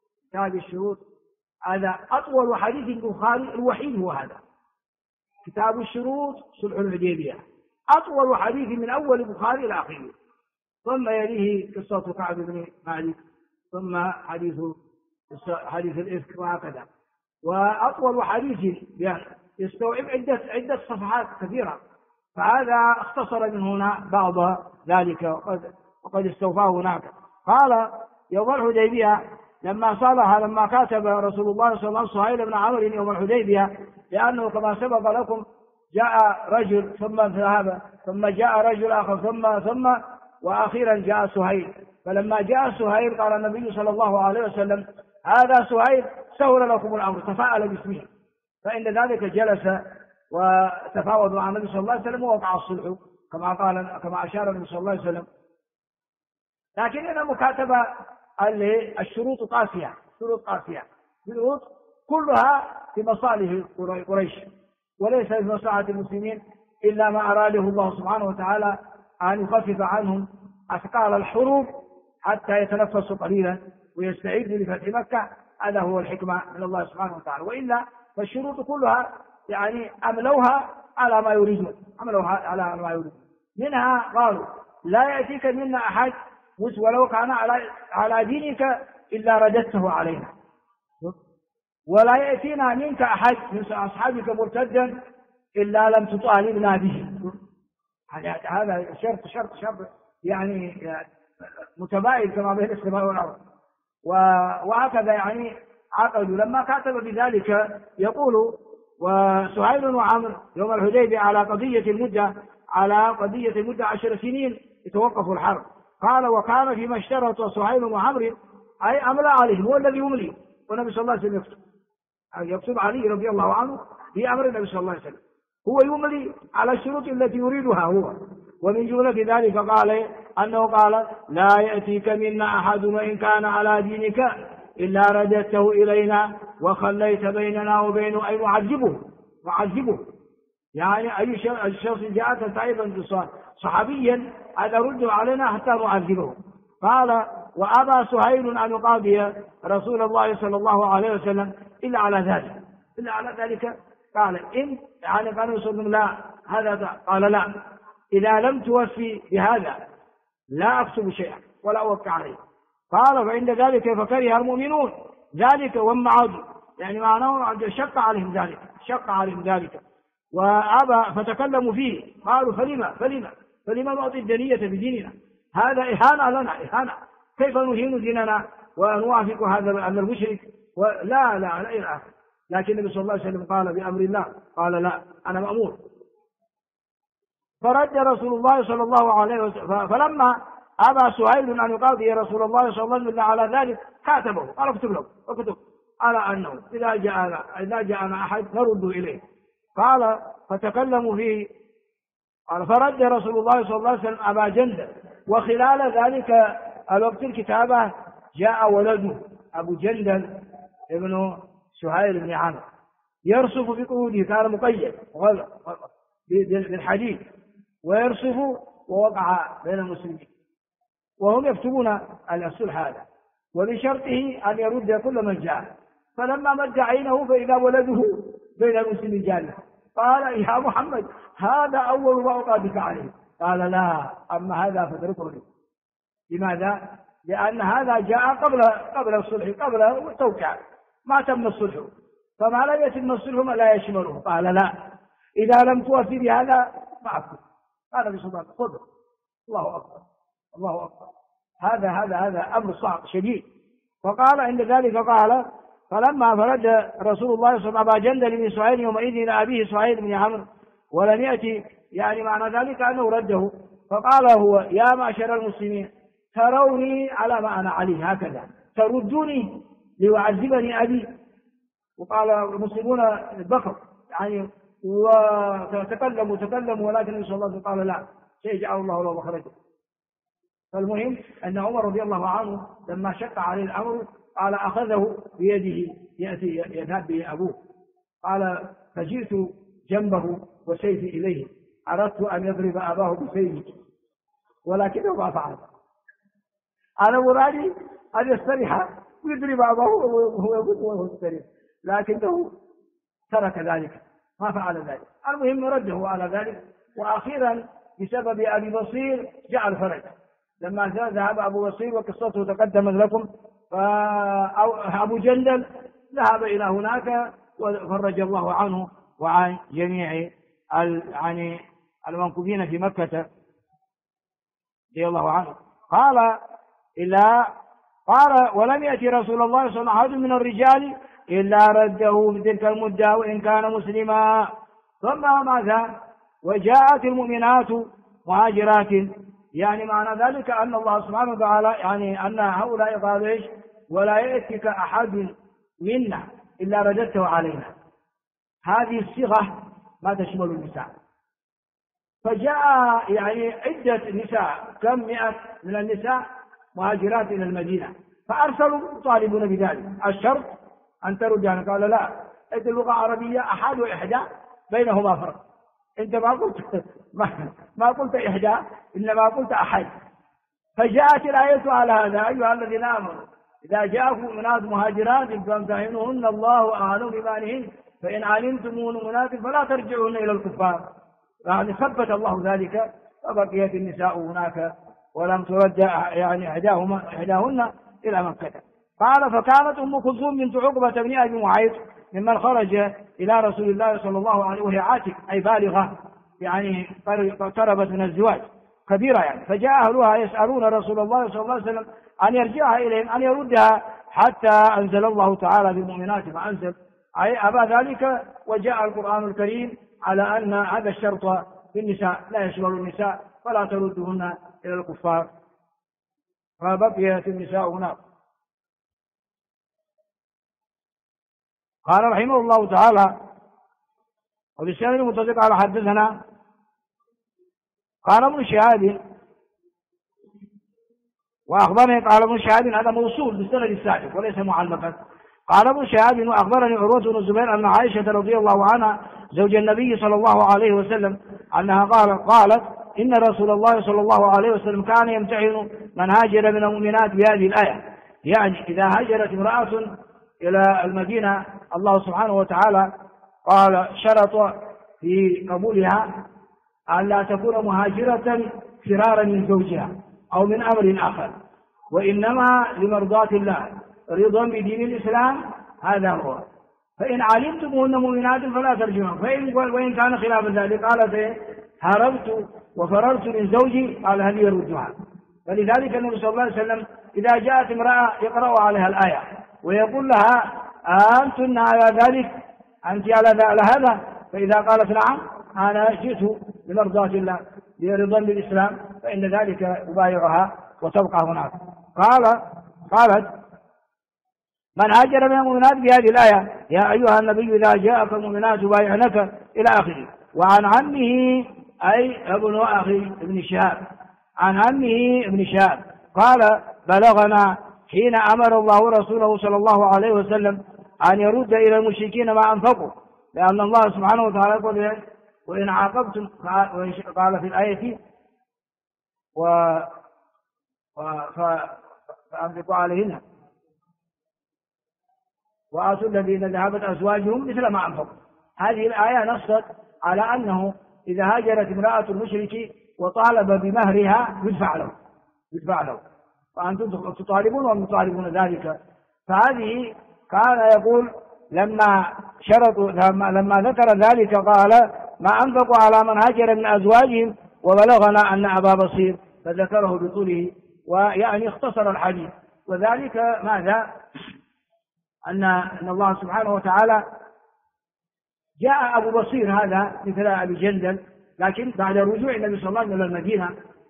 هذا أطول حديث البخاري الوحيد هو هذا كتاب الشروط صلح الحديبية، أطول حديث من أول البخاري إلى آخره، ثم يليه قصة كعب بن مالك، ثم حديث الإفك وهكذا. وأطول حديث يستوعب عدة صفحات كثيرة، فهذا اختصر من هنا بعض ذلك وقد استوفاه هناك. قال يوم الحديبية لما كاتب رسول الله صلى الله عليه وسلم سهيل بن عمرو يوم الحديبية، لأنه كما سبق لكم جاء رجل ثم ذهب، ثم جاء رجل آخر ثم وأخيرا جاء سهيل. فلما جاء سهيل قال النبي صلى الله عليه وسلم هذا سهيل سهل لكم الأمر، تفاءل باسمه. فإن ذلك جلس وتفاوض مع النبي صلى الله عليه وسلم ووقع الصلح كما أشار النبي صلى الله عليه وسلم. لكن هنا مكاتبة الشروط قاسية، شروط كلها في مصالح قريش، وليس في مصلحة المسلمين إلا ما أراده الله سبحانه وتعالى أن يخفف عنهم أثقال الحروب حتى يتنفسوا قليلا ويستعدوا لفتح مكة. هذا هو الحكمة من الله سبحانه وتعالى، وإلا فالشروط كلها يعني عملوها على ما يريدون. منها قالوا لا يأتيك منا أحد ولو كان على دينك إلا رددته علينا، ولا يأتينا منك أحد من أصحابك مرتدا إلا لم تطالبنا به. هذا شرط يعني متباين كما بين السماء والأرض. وهكذا يعني عقدوا. لما كاتب بذلك يقول وسهيل وعمرو يوم الحديبية على قضية المدة 10 سنين يتوقف الحرب. قال وكان فيما اشترط سهيل وعمرو أي أملى عليهم، هو الذي يملي، والنبي صلى الله عليه وسلم يكتب علي رضي الله عنه في أمر النبي صلى الله عليه وسلم، هو يملي على الشروط التي يريدها هو، ومن جملة ذلك قال أنه قال لا يأتيك منا أحد وإن كان على دينك إلا رددته إلينا وخليت بيننا وبينه أي معذبه يعني أي شخص جاءت تائبا صحابيا أن رده علينا حتى نعذبه. قال وأبى سهيل أن يقاضي رسول الله صلى الله عليه وسلم إلا على ذلك قال إن يعني قال رسول لا هذا قال لا إذا لم توفي بهذا لا أكتب شيئا ولا أوقع عليه. قال فعند ذلك فكره المؤمنون ذلك وامعضوا يعني معناه شق عليهم ذلك وأبى فتكلموا فيه. قالوا فلما نعطي الدنية بديننا هذا إهانة لنا كيف نهين ديننا ونوافق هذا المشرك لا إلى آخره. لكن النبي صلى الله عليه وسلم قال بأمر الله قال لا أنا مأمور. فرد رسول الله صلى الله عليه وسلم فلما أبى سهيل أن يقاضي رسول الله صلى الله عليه وسلم على ذلك كاتبه قال اكتب على أنه إذا جاءنا أحد نرد إليه. قال فتكلموا فيه. قال فرد رسول الله صلى الله عليه وسلم أبا جندل. وخلال ذلك الوقت الكتابة جاء ولده أبو جندل ابن سهيل بن عامر يرصف في قعوده كان مقيد بالحديد ويرصف ووقع بين المسلمين وهم يكتبون الصلح هذا وبشرطه أن يرد كل من جاء. فلما مد عينه فإذا ولده بين المسلمين جالس قال يا محمد هذا أول ما أقابلك عليه. قال لا أما هذا فاتركه لي. لماذا؟ لأن هذا جاء قبل الصلح قبل التوقيع ما تم الصلح فما لا يتم الصلح لا يشمله. قال لا إذا لم توفي بهذا ما أكتب. قال بصدق خذ الله أكبر هذا أمر صعب شديد. فقال عند ذلك قال فلما فرد رسول الله صلى الله عليه وسلم أبا جندل بن سهيل يومئذ إلى أبيه سهيل بن عمرو ولم يأتي يعني معنى ذلك أنه رده. فقال هو يا معشر المسلمين تروني على ما أنا عليه هكذا تردوني ليعذبني أبي. وقال المسلمون بكر يعني وتكلموا ولكن النبي صلى الله عليه وسلم قال لا سيجعل الله له مخرجا. فالمهم أن عمر رضي الله عنه لما شق عليه الأمر قال أخذه بيده يذهب به أبوه. قال فجئت جنبه وسيفي إليه أردت أن يضرب أباه بسيفه ولكنه ما فعل. أنا مرادي أن يستريح ويضرب أباه وهو يستريح لكنه ترك ذلك ما فعل ذلك. المهم رده على ذلك. وأخيرا بسبب أبي بصير جاء الفرج لما ذهب أبو بصير وقصته تقدمت لكم فأبو جندل ذهب إلى هناك وفرج الله عنه وعن جميع يعني المنكوبين في مكة رضي الله عنه. قال ولم يأتي رسول الله صلى الله عليه وسلم من الرجال إلا رده بتلك المدة وإن كان مسلما. ثم ماذا وجاءت المؤمنات مهاجرات يعني معنى ذلك أن الله سبحانه وتعالى يعني أن هؤلاء قالوا إيش ولا يأتيك أحد منا إلا رددته علينا. هذه الصيغة ما تشمل النساء. فجاء يعني عدة نساء كم 100 من النساء مهاجرات إلى المدينة فأرسلوا يطالبون بذلك. الشرط أن ترد يعني قال لا أنت اللغة العربية أحد وإحدى بينهما فرق. أنت ما قلت إحدى إنما قلت أحد. فجاءت الآية على هذا أيها الذين آمنوا إذا جاءكم مؤمنات مهاجرات فامتحنوهن الله أعلم بإيمانهن فإن علمتم مؤمنات فلا ترجعوهن إلى الكفار. يعني ثبت الله ذلك فبقيت النساء هناك ولم ترد يعني إحداهن إلى مكة. قال فكانت أم كلثوم بنت عقبة بن أبي معيط ممن خرج إلى رسول الله صلى الله عليه وسلم وهي عاتق أي بالغة يعني اقتربت من الزواج كبيرة يعني. فجاء أهلها يسألون رسول الله صلى الله عليه وسلم أن يرجعها إليهم أن يردها حتى أنزل الله تعالى بالمؤمنات فأنزل أي أبى ذلك. وجاء القرآن الكريم على أن هذا الشرط في النساء لا يشمل النساء فلا تردهن إلى الكفار. فبقيت النساء هناك. قال رحمه الله تعالى وبالسند المتصل قال حدثنا قال ابن شهاب وأخبرني، قال ابن شهاب هذا موصول بالسند السابق وليس معلقا. قال ابن شهاب وأخبرني عروة بن الزبير أن عائشة رضي الله عنها زوج النبي صلى الله عليه وسلم أنها قالت إن رسول الله صلى الله عليه وسلم كان يمتحن من هاجر من المؤمنات بهذه الآية، يعني إذا هاجرت امرأة إلى المدينة الله سبحانه وتعالى قال شرط في قبولها أن لا تكون مهاجرة فرارا من زوجها أو من أمر آخر، وإنما لمرضاة الله رضا بدين الإسلام، هذا هو. فإن علمتموهن مؤمنات فلا ترجعون، وإن كان خلاف ذلك قالت هربت وفررت من زوجي، قال هل يردها. فلذلك النبي صلى الله عليه وسلم إذا جاءت امرأة يقرأ عليها الآية ويقول لها أنتن على ذلك، أنت على هذا، فإذا قالت نعم أنا جئت لمرضاة الله برضا بالإسلام، فإن ذلك يبايعها وتبقى هناك. قالت من هاجر من المؤمنات بهذه الآية يا أيها النبي إذا جاءك المؤمنات يبايعنك إلى آخره. وعن عمه أي ابن أخي ابن شهاب، عن عمه ابن شهاب قال بلغنا حين أمر الله رسوله صلى الله عليه وسلم أن يرد إلى المشركين ما أنفقوا، لأن الله سبحانه وتعالى يقول وإن عاقبتم، قال في الآية فأنفقوا عليهن وآتوا الذين ذهبت أزواجهم مثل ما أنفقوا. هذه الآية نصت على أنه إذا هاجرت امرأة المشرك وطالب بمهرها يدفع له فأنتم تطالبون وهم يطالبون ذلك. فهذه كان يقول لما ذكر ذلك قال ما أنفقوا على من هاجر من أزواجهم، وبلغنا أن أبا بصير، فذكره بطوله ويعني اختصر الحديث. وذلك ماذا؟ أن الله سبحانه وتعالى جاء أبو بصير هذا مثل أبي جندل، لكن بعد رجوع النبي صلى الله عليه وسلم إلى المدينة،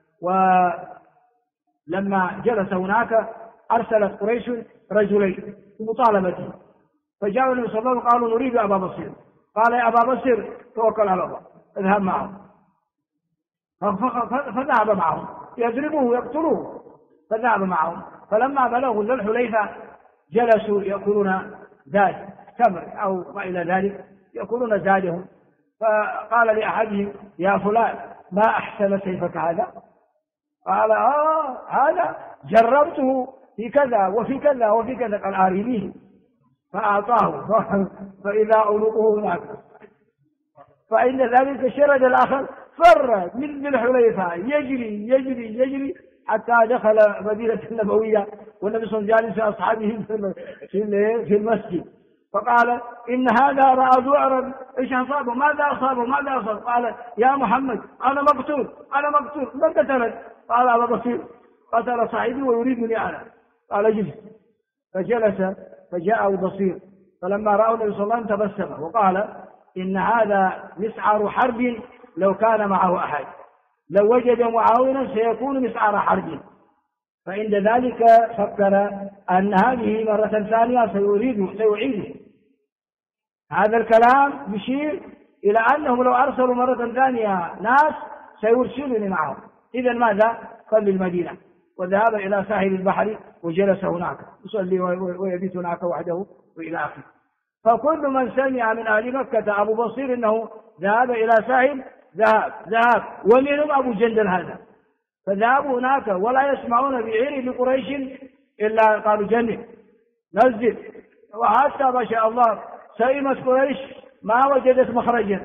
ولما جلس هناك أرسلت قريش رجلين بمطالبته، فجاءوا النبي صلى الله عليه وسلم قالوا نريد أبا بصير. قال يا أبا بصير توكل على الله اذهب معهم، فذهب معهم يضربوه يقتلوه، فذهب معهم. فلما بلغوا ذو الحليفة جلسوا يأكلون زاد تمر أو ما إلى ذلك، يأكلون زادهم. فقال لأحدهم يا فلان ما أحسن سيفك هذا؟ قال هذا جربته في كذا وفي كذا وفي كذا، قال آرينيه، فأعطاه فإذا عنقه هناك. فإن ذلك شرد الآخر فر من الحليفة يجري حتى دخل مدينة النبوية، والنبي صلى الله عليه وسلم جالس أصحابه في المسجد، فقال إن هذا رأى ذعرا، إيش أصابه؟ ماذا أصابه؟ قال يا محمد أنا مقتول من قتلت؟ قال أبا بصير قتل صاحبي ويريدني أنا. قال اجلس، فجلس. فجاء أبو بصير، فلما رأوا النبي صلى الله عليه وسلم تبسم وقال إن هذا مسعر حرب لو كان معه أحد، لو وجد معاونا سيكون مسعر حرب. فعند ذلك فكر أن هذه مرة ثانية سيعيده. هذا الكلام يشير إلى أنهم لو أرسلوا مرة ثانية ناس سيرسلني معهم. إذن ماذا؟ قال للمدينة، وذهب إلى ساحل البحر وجلس هناك يصلي ويبيت هناك وحده وإلى آخره. فكل من سمع من أهل مكة أبو بصير إنه ذهب إلى ساحل ذهب، ومنهم أبو جندل هذا، فذهبوا هناك ولا يسمعون بعير لقريش إلا قالوا جنب نزل. وحتى ما شاء الله سئمت قريش ما وجدت مخرجا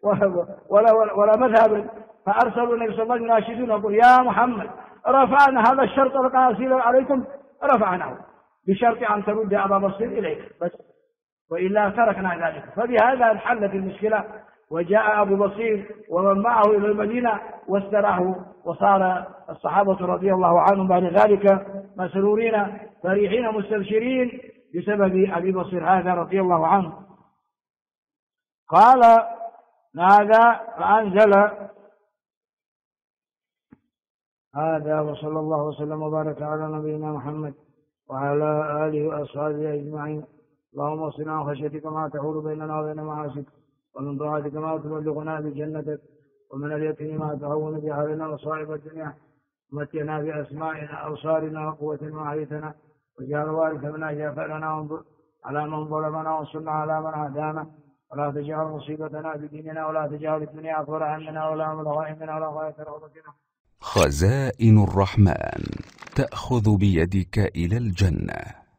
ولا مذهبا، فأرسلوا النبي صلى الله عليه وسلم يناشدون يقول يا محمد رفعنا هذا الشرط القاسي عليكم، رفعناه بشرط أن ترد أبا بصير إليك بس، وإلا تركنا ذلك. فبهذا انحلت المشكلة، وجاء أبو بصير ومن معه إلى المدينة واستراحوا، وصار الصحابة رضي الله عنهم بعد ذلك مسرورين فرحين مستبشرين بسبب أبي بصير هذا رضي الله عنه. قال ماذا؟ فأنزل هذا، وصلى الله وسلم وبارك على نبينا محمد وعلى آله وأصحابه أجمعين. اللهم اصلنا خشيتك ما تحول بيننا وبين معاصيك، ومن طاعتك ما تبلغنا بجنتك، ومن اليقين ما تهون بأهلنا وصائب الدنيا، ومتنا بأسمائنا أبصارنا وقوتنا وحيثنا، وجعل وارث منا جافرنا وانظر على من ظلمنا وانصرنا على من عادانا، ولا تجعل مصيبتنا بديننا، ولا تجعل الدنيا أكبر همنا ولا مبلغ علمنا ولا غاية رغبتنا. خزائن الرحمن تأخذ بيدك إلى الجنة.